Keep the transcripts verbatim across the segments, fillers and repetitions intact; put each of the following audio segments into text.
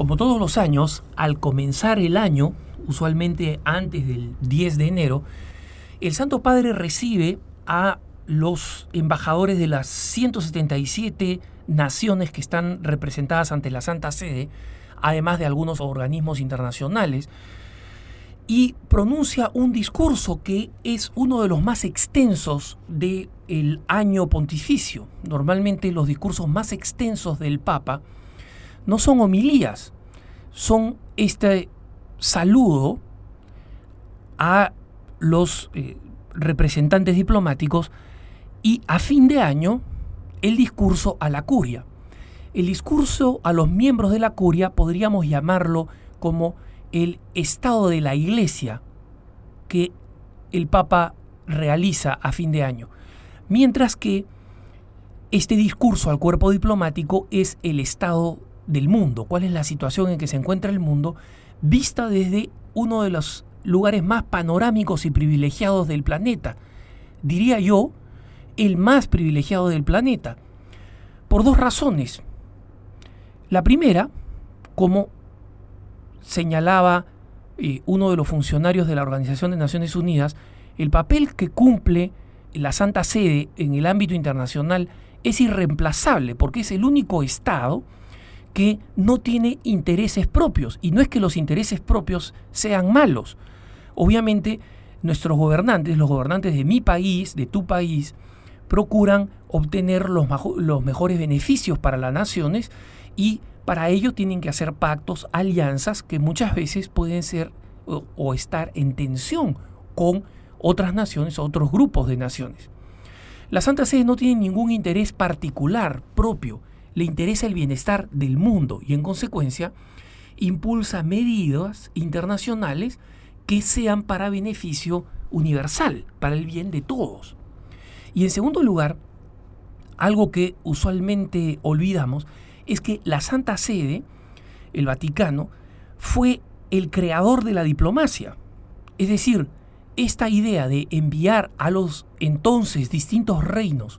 Como todos los años, al comenzar el año, usualmente antes del diez de enero, el Santo Padre recibe a los embajadores de las ciento setenta y siete naciones que están representadas ante la Santa Sede, además de algunos organismos internacionales, y pronuncia un discurso que es uno de los más extensos del año pontificio. Normalmente los discursos más extensos del Papa no son homilías, son este saludo a los eh, representantes diplomáticos y a fin de año el discurso a la curia. El discurso a los miembros de la curia podríamos llamarlo como el estado de la Iglesia que el Papa realiza a fin de año, mientras que este discurso al cuerpo diplomático es el estado del mundo, cuál es la situación en que se encuentra el mundo, vista desde uno de los lugares más panorámicos y privilegiados del planeta, diría yo, el más privilegiado del planeta, por dos razones. La primera, como señalaba eh, uno de los funcionarios de la Organización de Naciones Unidas, el papel que cumple la Santa Sede en el ámbito internacional es irreemplazable, porque es el único Estado que no tiene intereses propios, y no es que los intereses propios sean malos. Obviamente, nuestros gobernantes, los gobernantes de mi país, de tu país, procuran obtener los, los mejores beneficios para las naciones, y para ello tienen que hacer pactos, alianzas que muchas veces pueden ser o, o estar en tensión con otras naciones o otros grupos de naciones. La Santa Sede no tiene ningún interés particular propio, le interesa el bienestar del mundo y en consecuencia impulsa medidas internacionales que sean para beneficio universal, para el bien de todos. Y en segundo lugar, algo que usualmente olvidamos es que la Santa Sede, el Vaticano, fue el creador de la diplomacia. Es decir, esta idea de enviar a los entonces distintos reinos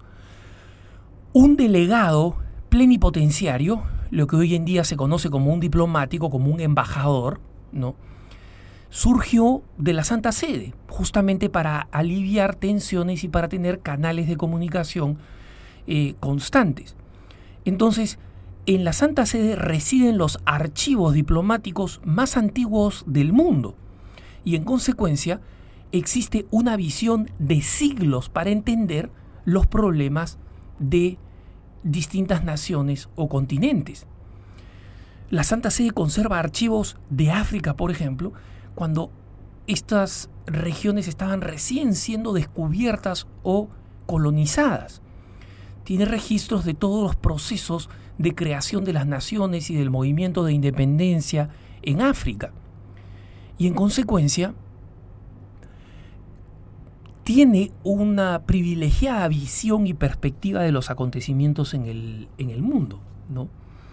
un delegado plenipotenciario, lo que hoy en día se conoce como un diplomático, como un embajador, ¿no?, surgió de la Santa Sede, justamente para aliviar tensiones y para tener canales de comunicación eh, constantes. Entonces, en la Santa Sede residen los archivos diplomáticos más antiguos del mundo y en consecuencia existe una visión de siglos para entender los problemas de distintas naciones o continentes. La Santa Sede conserva archivos de África, por ejemplo, cuando estas regiones estaban recién siendo descubiertas o colonizadas. Tiene registros de todos los procesos de creación de las naciones y del movimiento de independencia en África. Y en consecuencia, tiene una privilegiada visión y perspectiva de los acontecimientos en el, en el mundo, ¿no?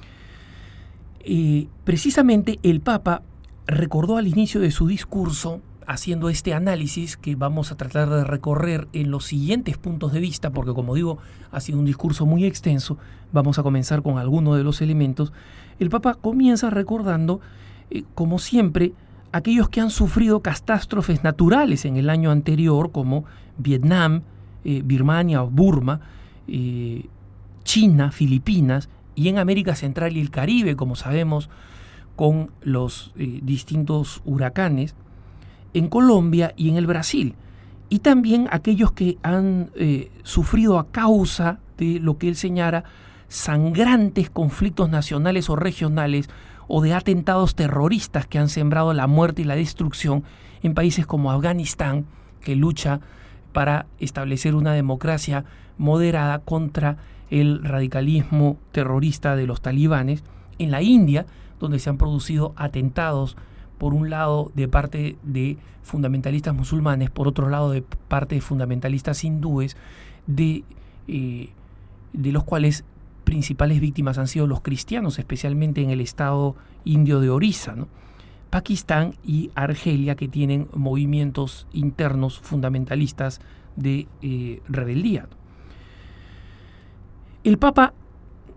Eh, precisamente el Papa recordó al inicio de su discurso, haciendo este análisis que vamos a tratar de recorrer en los siguientes puntos de vista, porque como digo, ha sido un discurso muy extenso, vamos a comenzar con algunos de los elementos. El Papa comienza recordando, eh, como siempre, aquellos que han sufrido catástrofes naturales en el año anterior, como Vietnam, eh, Birmania o Burma, eh, China, Filipinas, y en América Central y el Caribe, como sabemos, con los eh, distintos huracanes, en Colombia y en el Brasil, y también aquellos que han eh, sufrido a causa de lo que él señala sangrantes conflictos nacionales o regionales o de atentados terroristas que han sembrado la muerte y la destrucción en países como Afganistán, que lucha para establecer una democracia moderada contra el radicalismo terrorista de los talibanes, en la India, donde se han producido atentados por un lado de parte de fundamentalistas musulmanes, por otro lado de parte de fundamentalistas hindúes, de, eh, de los cuales principales víctimas han sido los cristianos, especialmente en el estado indio de Orissa, ¿no? Pakistán y Argelia, que tienen movimientos internos fundamentalistas de eh, rebeldía. El Papa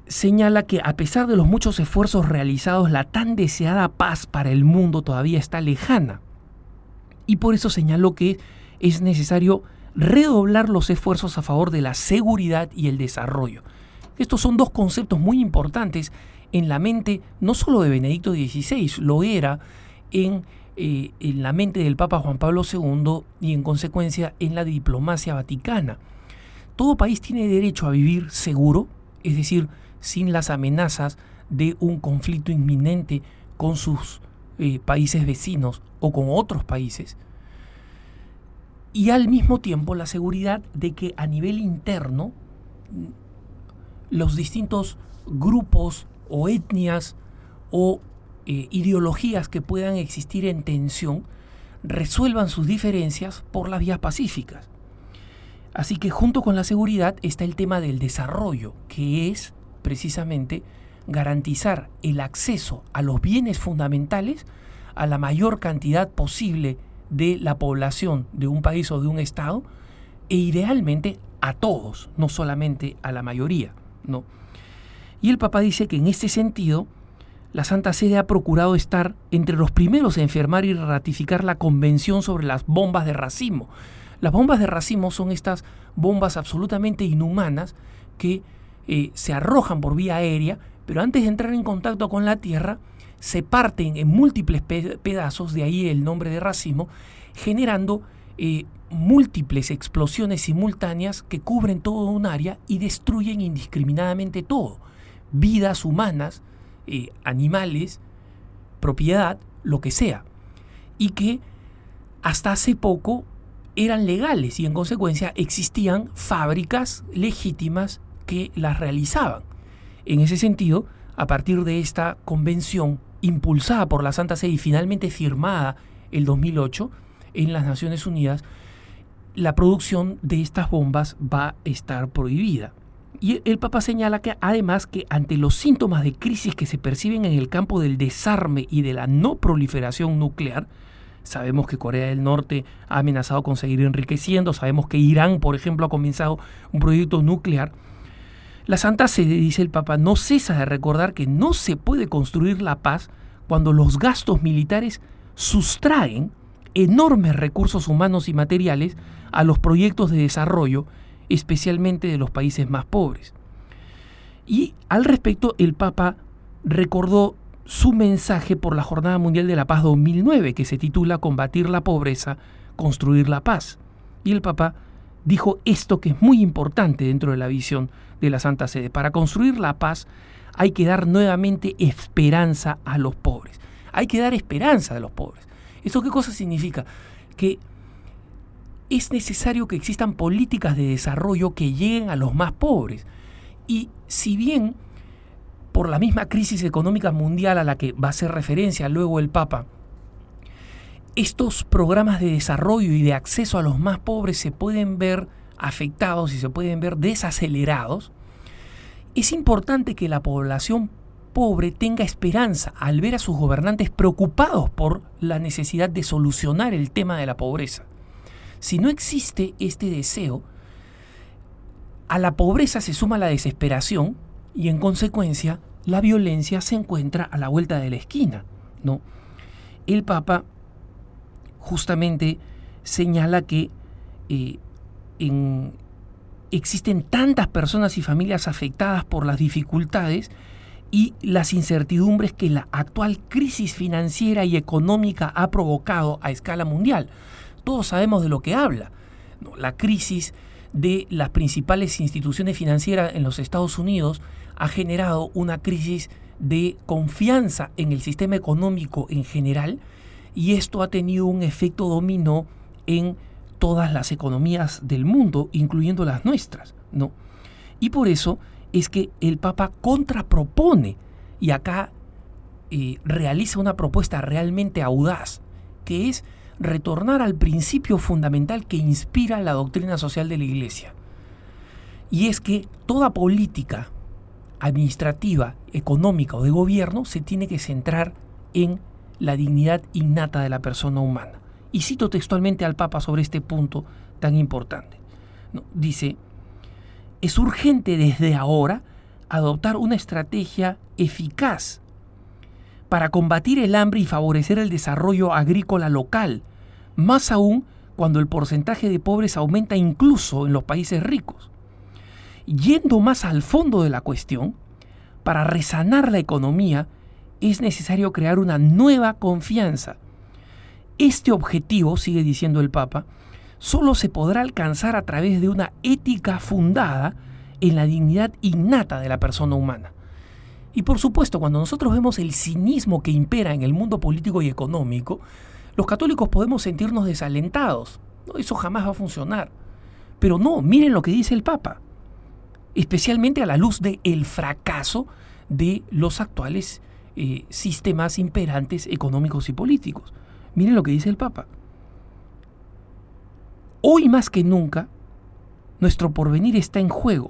señala que a pesar de los muchos esfuerzos realizados, la tan deseada paz para el mundo todavía está lejana. Y por eso señaló que es necesario redoblar los esfuerzos a favor de la seguridad y el desarrollo. Estos son dos conceptos muy importantes en la mente no solo de Benedicto dieciséis, lo era en, eh, en la mente del Papa Juan Pablo segundo y en consecuencia en la diplomacia vaticana. Todo país tiene derecho a vivir seguro, es decir, sin las amenazas de un conflicto inminente con sus eh, países vecinos o con otros países, y al mismo tiempo la seguridad de que a nivel interno los distintos grupos o etnias o eh, ideologías que puedan existir en tensión resuelvan sus diferencias por las vías pacíficas. Así que junto con la seguridad está el tema del desarrollo, que es precisamente garantizar el acceso a los bienes fundamentales a la mayor cantidad posible de la población de un país o de un estado, e idealmente a todos, no solamente a la mayoría, ¿no? Y el Papa dice que en este sentido la Santa Sede ha procurado estar entre los primeros en firmar y ratificar la Convención sobre las bombas de racimo. Las bombas de racimo son estas bombas absolutamente inhumanas que eh, se arrojan por vía aérea, pero antes de entrar en contacto con la tierra se parten en múltiples pe- pedazos, de ahí el nombre de racimo, generando eh, múltiples explosiones simultáneas que cubren todo un área y destruyen indiscriminadamente todo. Vidas humanas, eh, animales, propiedad, lo que sea. Y que hasta hace poco eran legales y en consecuencia existían fábricas legítimas que las realizaban. En ese sentido, a partir de esta convención impulsada por la Santa Sede y finalmente firmada el dos mil ocho en las Naciones Unidas, la producción de estas bombas va a estar prohibida. Y el Papa señala que además que ante los síntomas de crisis que se perciben en el campo del desarme y de la no proliferación nuclear, sabemos que Corea del Norte ha amenazado con seguir enriqueciendo, sabemos que Irán, por ejemplo, ha comenzado un proyecto nuclear. La Santa Sede, dice el Papa, no cesa de recordar que no se puede construir la paz cuando los gastos militares sustraen enormes recursos humanos y materiales a los proyectos de desarrollo, especialmente de los países más pobres. Y al respecto, el Papa recordó su mensaje por la Jornada Mundial de la Paz dos mil nueve, que se titula Combatir la pobreza, construir la paz. Y el Papa dijo esto que es muy importante dentro de la visión de la Santa Sede. Para construir la paz hay que dar nuevamente esperanza a los pobres. Hay que dar esperanza a los pobres. ¿Esto qué cosa significa? Que es necesario que existan políticas de desarrollo que lleguen a los más pobres. Y si bien por la misma crisis económica mundial a la que va a hacer referencia luego el Papa, estos programas de desarrollo y de acceso a los más pobres se pueden ver afectados y se pueden ver desacelerados, es importante que la población pobre tenga esperanza al ver a sus gobernantes preocupados por la necesidad de solucionar el tema de la pobreza. Si no existe este deseo, a la pobreza se suma la desesperación y en consecuencia la violencia se encuentra a la vuelta de la esquina, ¿no? El Papa justamente señala que eh, en, existen tantas personas y familias afectadas por las dificultades y las incertidumbres que la actual crisis financiera y económica ha provocado a escala mundial. Todos sabemos de lo que habla, ¿no? La crisis de las principales instituciones financieras en los Estados Unidos ha generado una crisis de confianza en el sistema económico en general, y esto ha tenido un efecto dominó en todas las economías del mundo, incluyendo las nuestras, ¿no? Y por eso es que el Papa contrapropone, y acá eh, realiza una propuesta realmente audaz, que es retornar al principio fundamental que inspira la doctrina social de la Iglesia. Y es que toda política administrativa, económica o de gobierno se tiene que centrar en la dignidad innata de la persona humana. Y cito textualmente al Papa sobre este punto tan importante, ¿no? Dice: es urgente desde ahora adoptar una estrategia eficaz para combatir el hambre y favorecer el desarrollo agrícola local, más aún cuando el porcentaje de pobres aumenta incluso en los países ricos. Yendo más al fondo de la cuestión, para resanar la economía es necesario crear una nueva confianza. Este objetivo, sigue diciendo el Papa, solo se podrá alcanzar a través de una ética fundada en la dignidad innata de la persona humana. Y por supuesto, cuando nosotros vemos el cinismo que impera en el mundo político y económico, los católicos podemos sentirnos desalentados. No, eso jamás va a funcionar. Pero no, miren lo que dice el Papa, especialmente a la luz del fracaso de los actuales eh, sistemas imperantes económicos y políticos. Miren lo que dice el Papa. Hoy más que nunca, nuestro porvenir está en juego.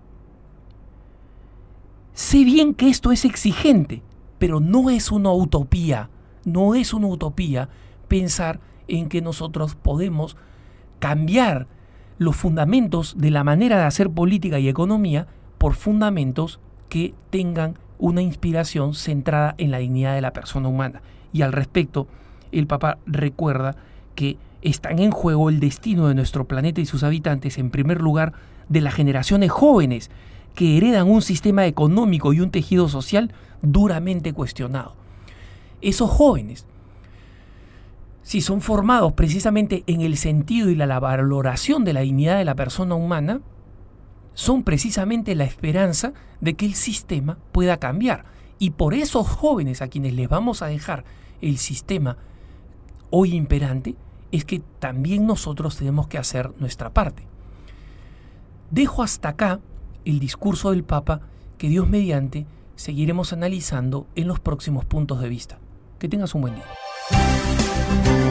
Sé bien que esto es exigente, pero no es una utopía, no es una utopía pensar en que nosotros podemos cambiar los fundamentos de la manera de hacer política y economía por fundamentos que tengan una inspiración centrada en la dignidad de la persona humana. Y al respecto, el Papa recuerda que están en juego el destino de nuestro planeta y sus habitantes, en primer lugar, de las generaciones jóvenes que heredan un sistema económico y un tejido social duramente cuestionado. Esos jóvenes, si son formados precisamente en el sentido y la, la valoración de la dignidad de la persona humana, son precisamente la esperanza de que el sistema pueda cambiar. Y por esos jóvenes a quienes les vamos a dejar el sistema hoy imperante, es que también nosotros tenemos que hacer nuestra parte. Dejo hasta acá el discurso del Papa, que Dios mediante seguiremos analizando en los próximos puntos de vista. Que tengas un buen día.